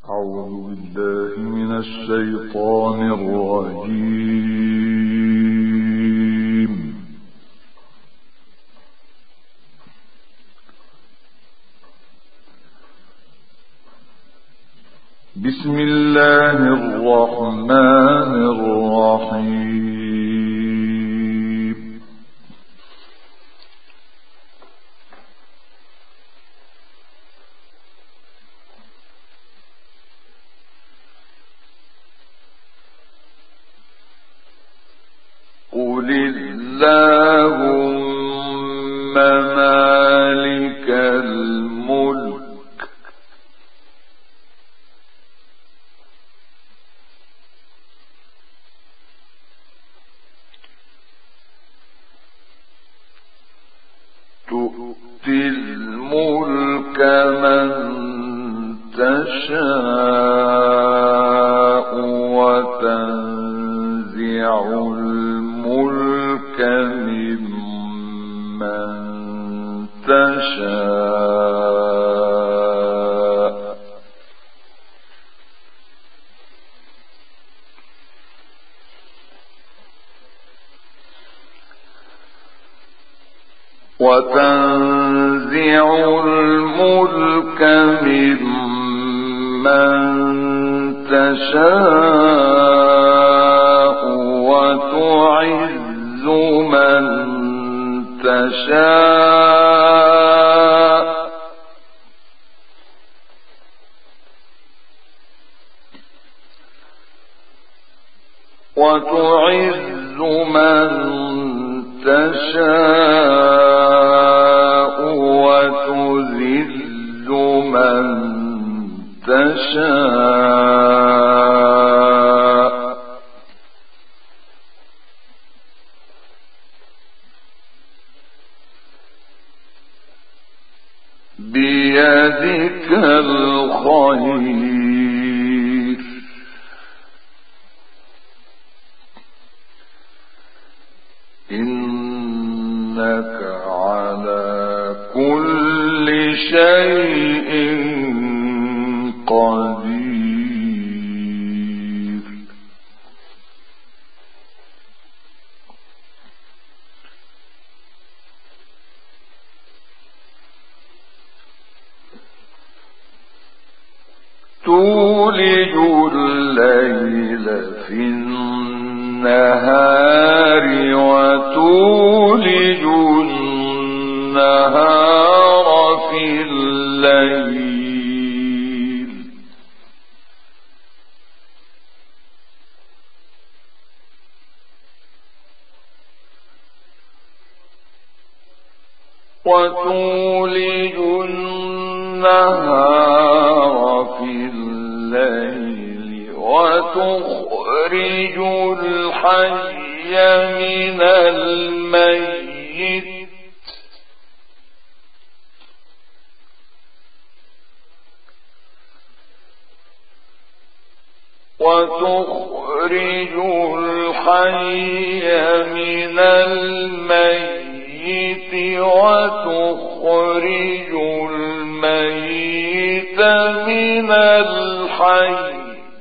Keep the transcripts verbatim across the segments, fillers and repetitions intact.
أعوذ بالله من الشيطان الرجيم. بسم الله الرحمن الرحيم. قل اللهم مالك الملك تؤتي الملك من تشاء وتنزع الملك ممن تشاء وتنزع الملك ممن تشاء وتعز من تشاء وتعز من تشاء وتذل من تشاء بيدك الخير إنك على كل شيء قدير. تولج الليل في النهار وتولج النهار في الليل وتولج النهار في الليل وتخرج الحي من الميت وتخرج الحي من الميت وتخرج الميت من الحي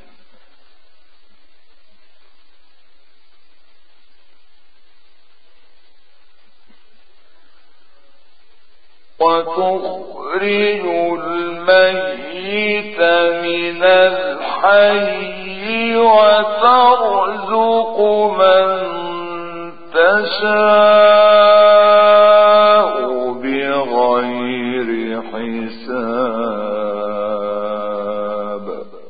وتخرج الميت من الحي وترزق من تشاء بغير حساب.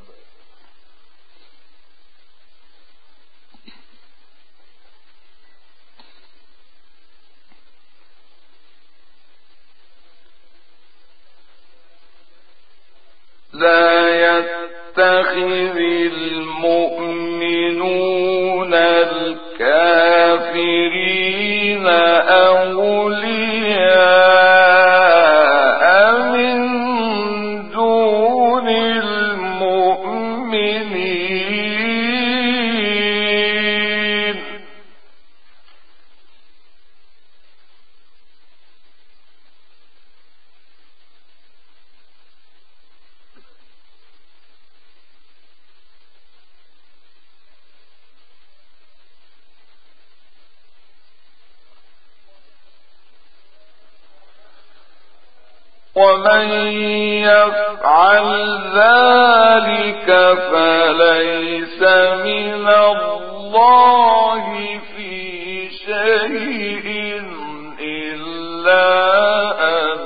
لا يتخذ المؤمنون الكافرين أولياء من دون المؤمنين ومن يفعل ذلك فليس من الله في شيء إلا أن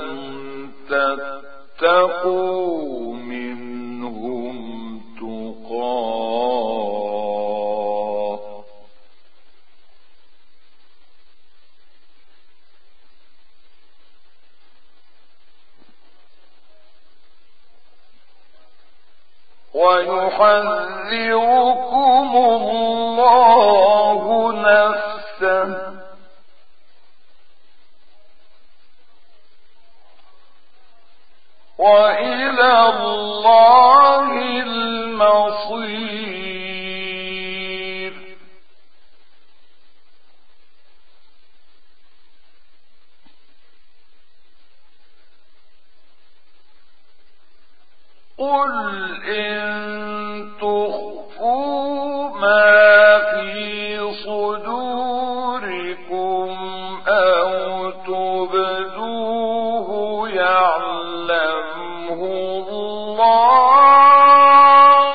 تتقوا منهم تقاه ويحذركم الله نفسه وإلى الله المصير قل إن تخفوا ما في صدوركم أو تبدوه يعلمه الله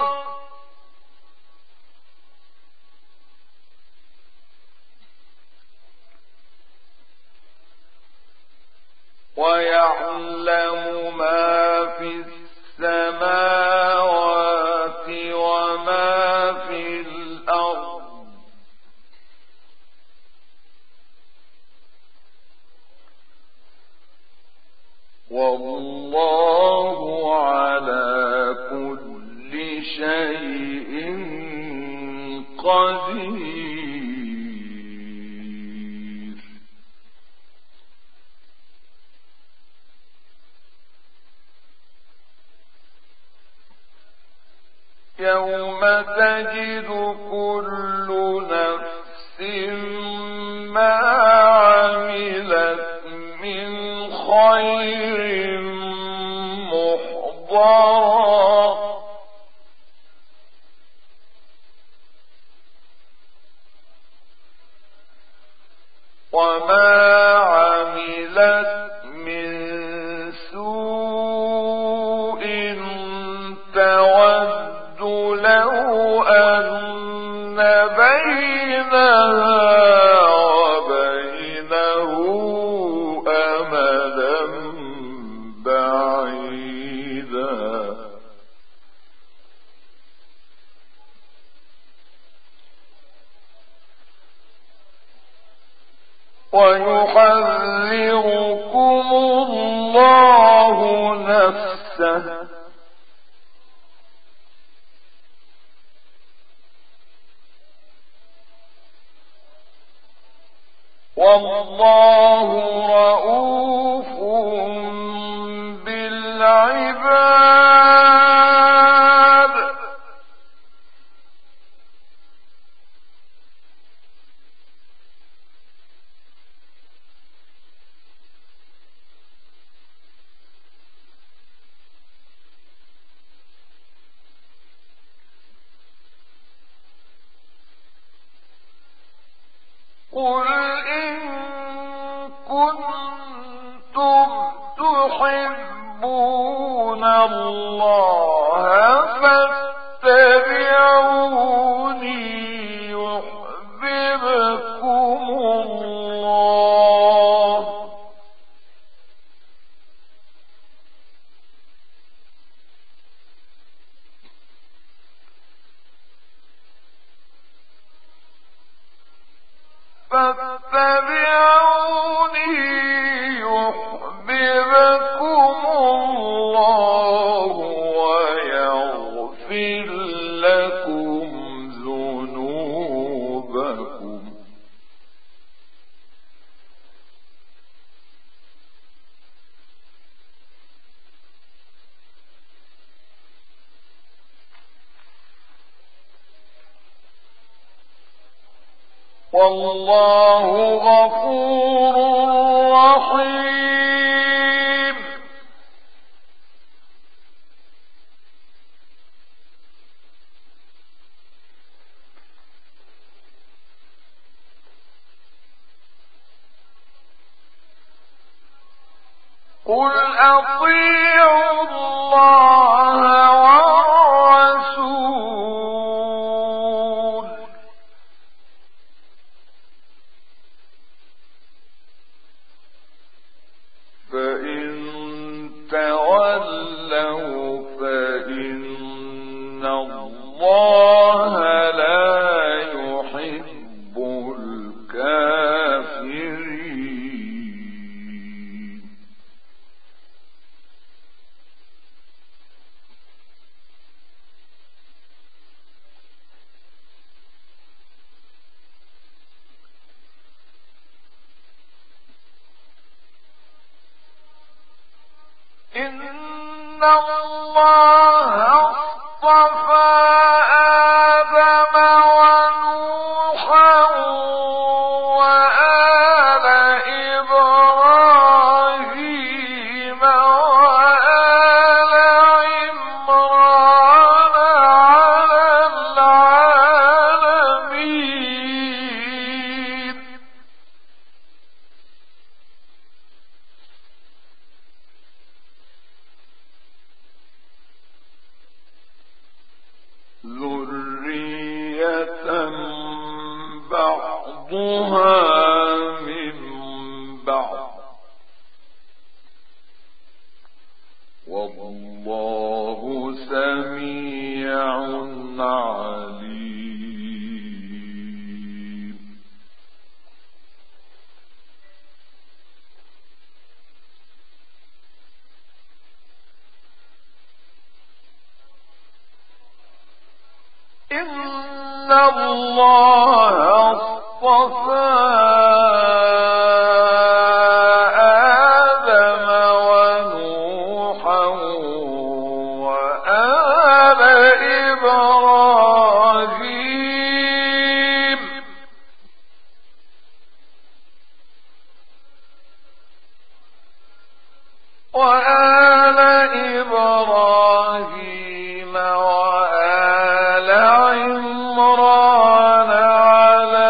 ويعلم ما في السماوات وما في الأرض والله على كل شيء قدير يوم تجد كل نفس ما عملت من خير محضرا وما عملت من سوء تود لو أن بينها وبينه أمدا بعيدا ويحذركم الله نفسه والله رؤوف بالعباد قل إن كنتم تحبون الله فاتبعوني يحببكم الله فاتبعوني يحببكم الله ويغفر لكم ذنوبكم والله غفور رحيم قل أطيعوا الله والرسول فإن تولوا فإن الله لا يحب الكافرين. إن الله اصطفى آدم ونوحا وآل إبراهيم وآل عمران على العالمين. ذرية بعضها من بعض والله سميع عليم. إن الله اصطفى آدم ونوحا وآل إبراهيم وآل إبراهيم وآل عمران على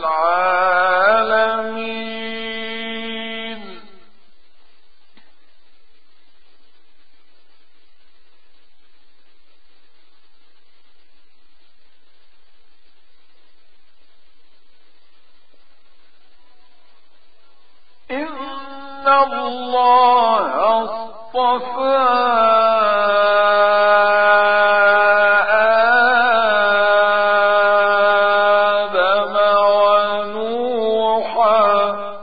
العالمين. إن الله اصطفى آدم ونوحا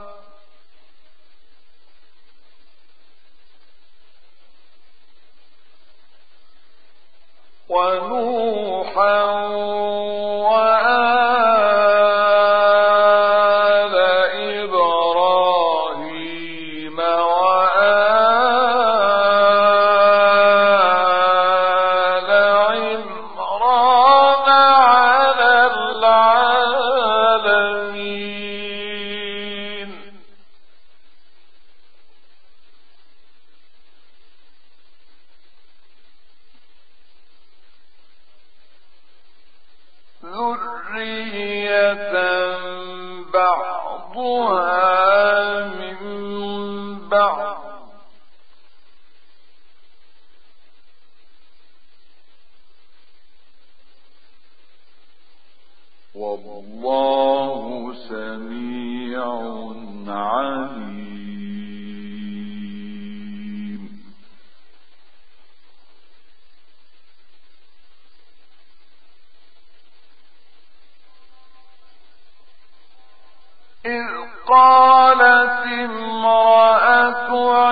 ونوحا وآل إبراهيم وآل عمران على العالمين. ذرية بعضها من بعض والله سميع عليم. إذ قالت امرأة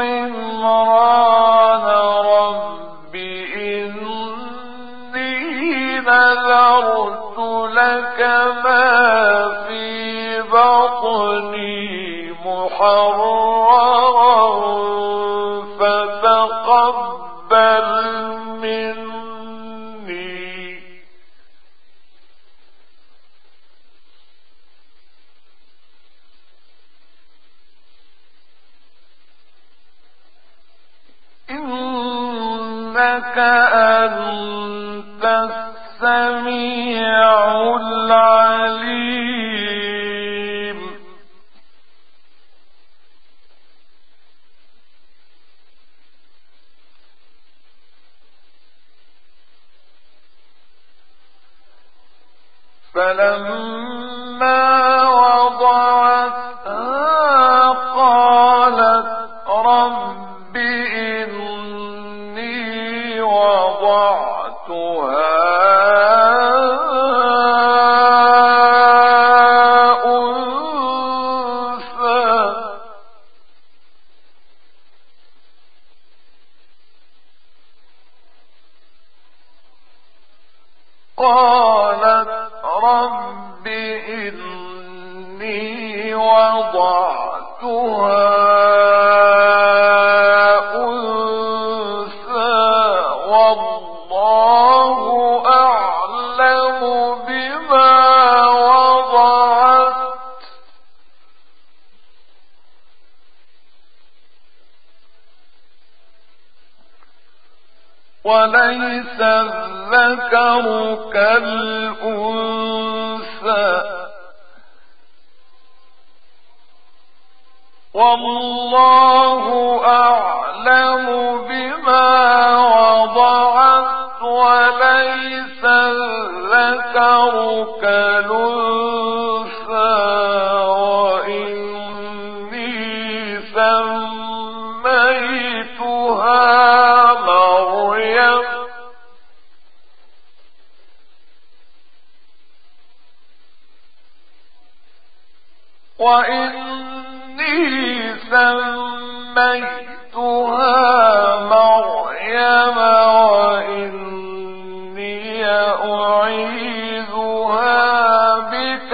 عمران رب إني نذرت لك ما في بطني محررا فتقبل مني إنك أنت السميع العليم. فلما وضعتها قالت رب إني وضعتها قالت رب إني وضعتها أنثى والله أعلم بما وضعت وليس الذكر كالأنثى والله أعلم بما وضعت وليس الذكر كالأنثى وإني سميتها مريم وإني سميتها مريم وإني أعيذها بك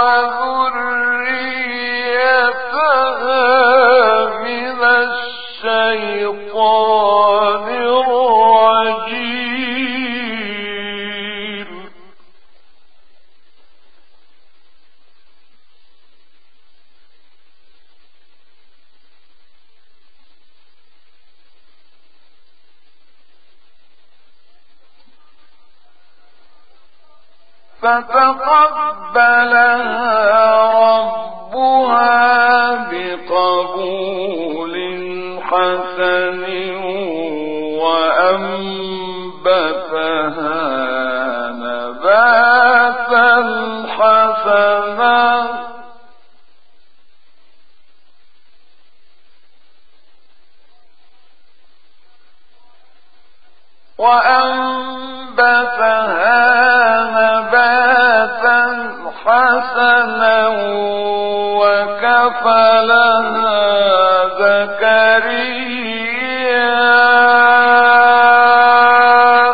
وذريتها من الشيطان الرجيم فتقبلها ربها بقبول حسن وأنبتها نباتا حسنا وأنبتها نباتا حسنا وكفلها زكريا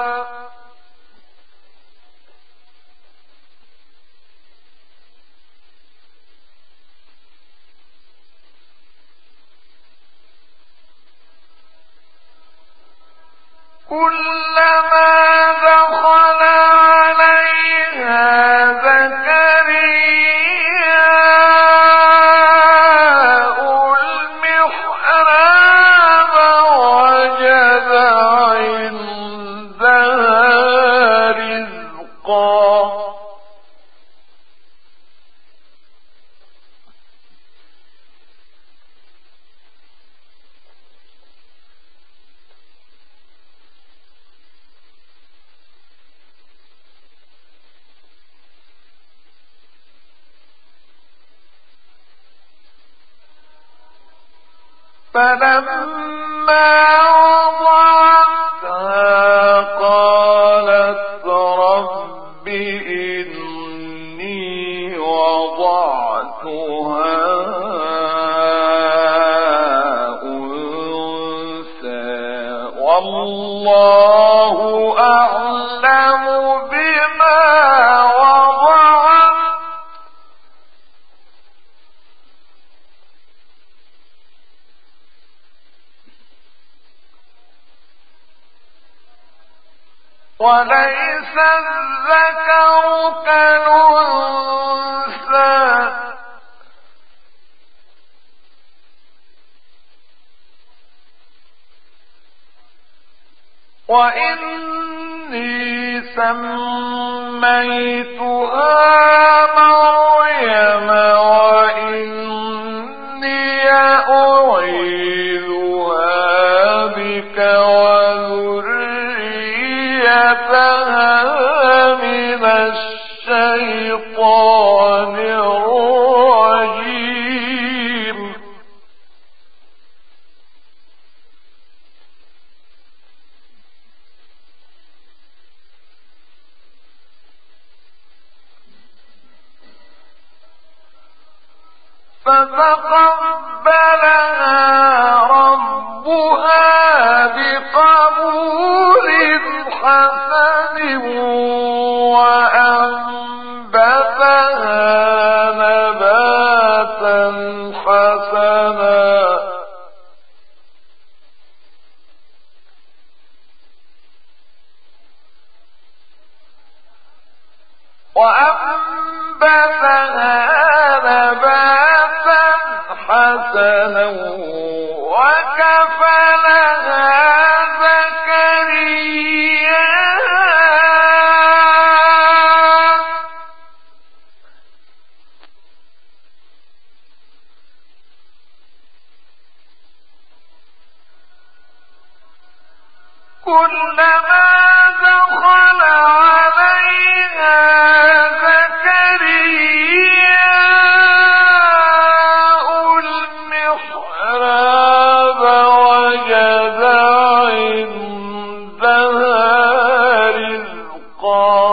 كلما دخل عليها زكرياء المحراب وجد عندها رزقا فلما وضعتها قالت رب إني وضعتها أنثى والله أعلم بما وضعت وليس الذكر كالأنثى وإني سميتها مريم وإني أعيذها بك وذريتها من الشيطان الشيطان الرجيم فتقبلها ربها بقبول حسن وأنبتها نباتا حسنا وأنبتها نباتا حسنا وكفلها زكريا كلما دخل عليها زكرياء المحراب وجد عندها رزقا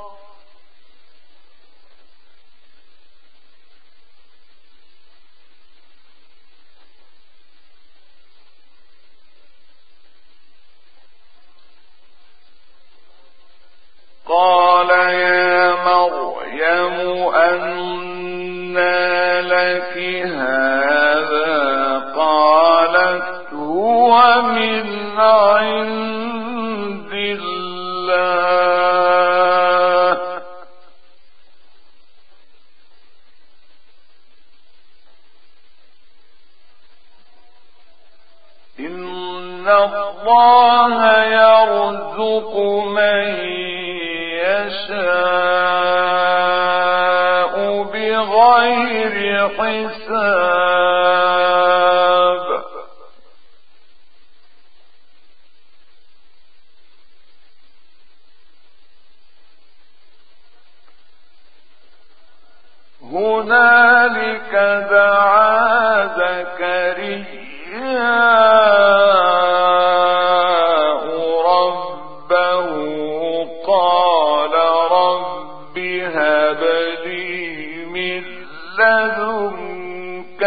قال يا مريم أنى لك هذا قالت هو من عند الله إن الله يرزق من يشاء بغير حساب هنالك دعا زكرياء ربه قال رب هب لي من لدنك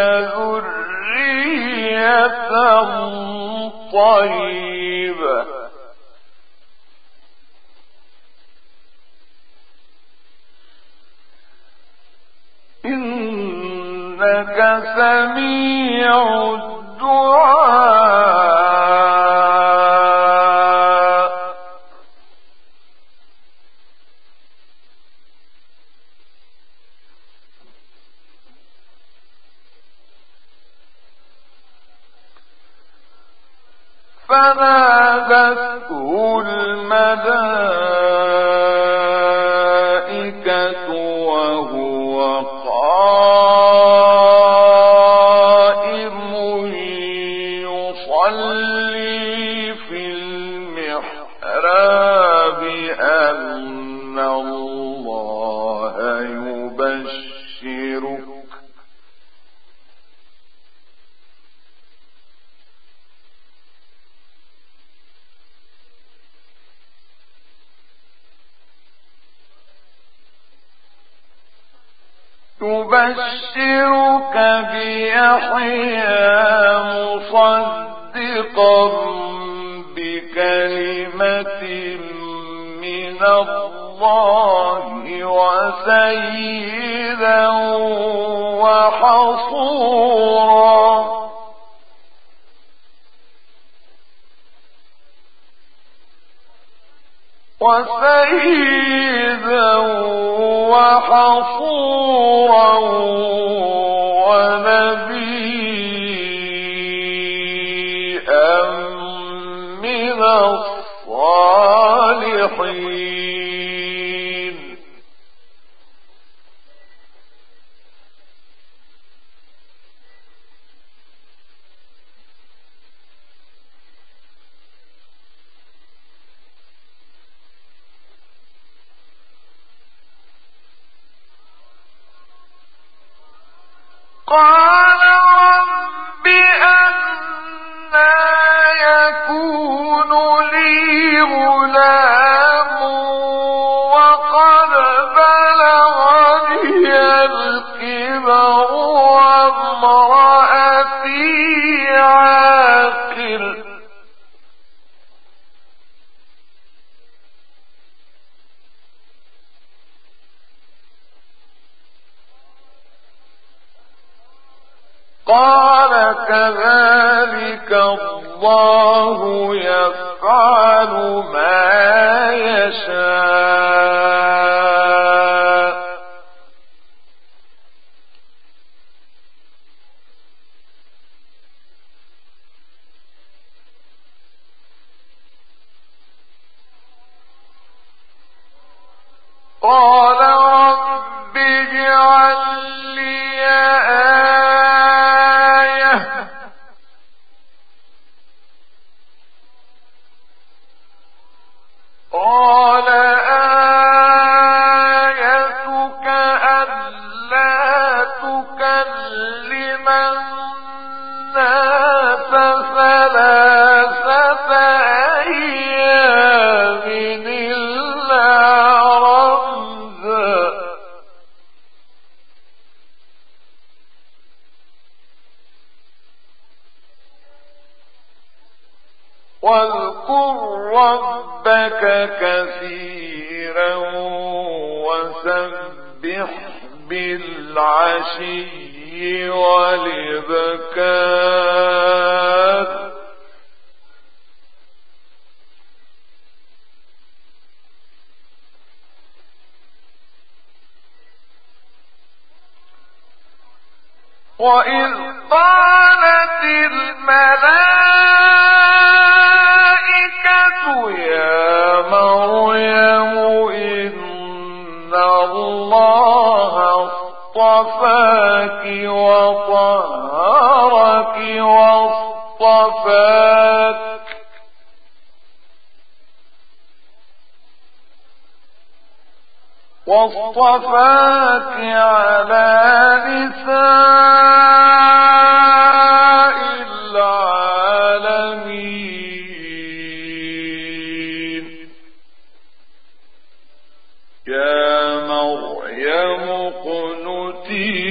ذرية طيبة إنك سميع الدعاء فنادته الملائكة وهو قائم يصلي في المحراب أن الله يبشرك يبشرك بيحيى مصدقا بكلمة من الله وسيدا وحصورا وسيدا وحصورا ونبيا من الصالحين قال كذلك الله يفعل ما يشاء قال رب اجعل لي آية قال آيتك ألا تكلم الناس ثلاثة أيام إلا رمزا واذكر ربك كثيرا وسبح بالعشي والإبكار وإذ قالت الملائكة يا مريم إن الله اصطفاك وطهرك واصطفاك واصطفاك على نساء العالمين يا مريم اقنتي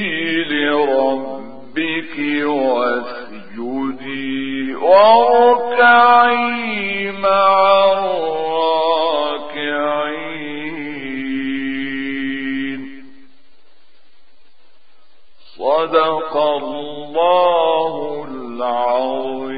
لربك واسجدي واركعي مع الراكعين صدق الله العظيم.